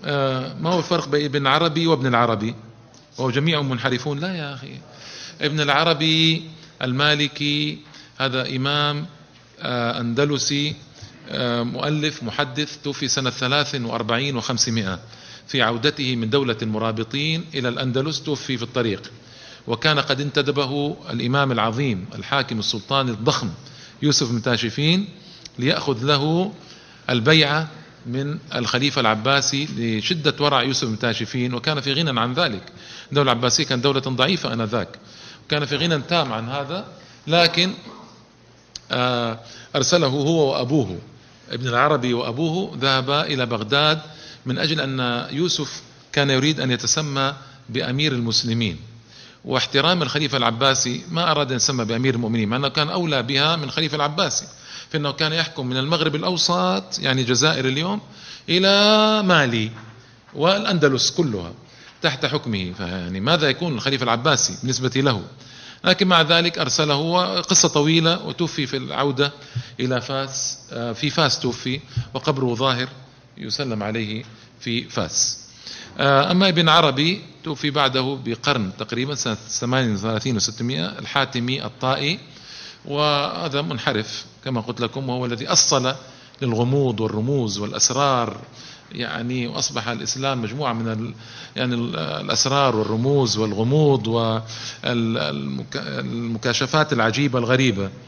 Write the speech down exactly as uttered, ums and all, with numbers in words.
ما هو الفرق بين ابن العربي وابن العربي؟ وهو جميعهم منحرفون؟ لا يا أخي، ابن العربي المالكي هذا إمام أندلسي مؤلف محدث، توفي سنة ثلاث وأربعين وخمسمائة في عودته من دولة المرابطين إلى الأندلس، توفي في الطريق. وكان قد انتدبه الإمام العظيم الحاكم السلطان الضخم يوسف بن تاشفين ليأخذ له البيعة من الخليفة العباسي لشدة ورع يوسف بن تاشفين، وكان في غنى عن ذلك. الدولة العباسية كانت دولة ضعيفة آنذاك، وكان في غنى تام عن هذا، لكن أرسله هو وأبوه ابن العربي وأبوه ذهبا إلى بغداد من أجل أن يوسف كان يريد أن يتسمى بأمير المسلمين، واحترام الخليفة العباسي ما أراد أن يسمى بأمير المؤمنين، مع أنه كان أولى بها من الخليفة العباسي، فإنه كان يحكم من المغرب الأوسط يعني جزائر اليوم إلى مالي والأندلس كلها تحت حكمه، فيعني ماذا يكون الخليفة العباسي بالنسبة له؟ لكن مع ذلك أرسله، قصة طويلة، وتوفي في العودة إلى فاس، في فاس توفي، وقبره ظاهر يسلم عليه في فاس. أما ابن عربي توفي بعده بقرن تقريبا سنة ثمانية وثلاثين وستمائة، الحاتمي الطائي، وهذا منحرف كما قلت لكم، وهو الذي أصل للغموض والرموز والأسرار، يعني وأصبح الإسلام مجموعة من ال يعني الأسرار والرموز والغموض والمكاشفات العجيبة الغريبة.